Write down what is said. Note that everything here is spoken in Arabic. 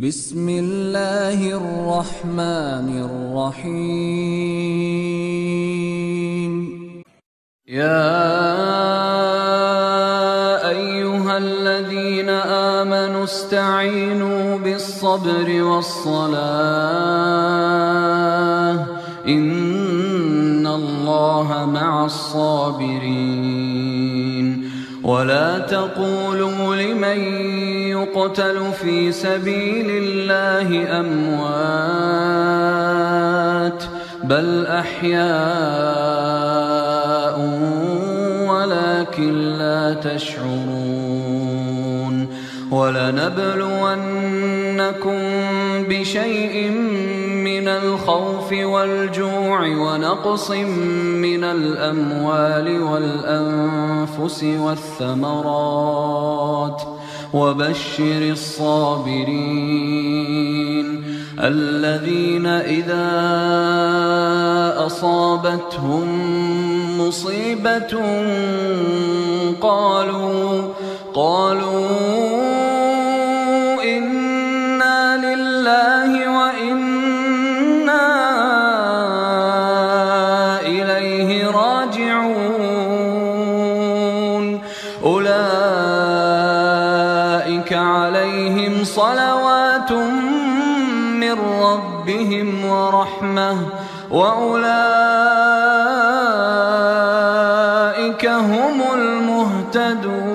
بسم الله الرحمن الرحيم. يا أيها الذين آمنوا استعينوا بالصبر والصلاة إن الله مع الصابرين. ولا تقولوا لمن يقتل في سبيل الله أموات بل أحياء ولكن لا تشعرون. ولنبلونكم بشيء من الخوف والجوع ونقص من الأموال والأنفس والثمرات وبشر الصابرين الذين إذا أصابتهم مصيبة قالوا إنا لله وإنا إليه راجعون. أولئك عليهم صلوات من ربهم ورحمة وأولئك هم المهتدون.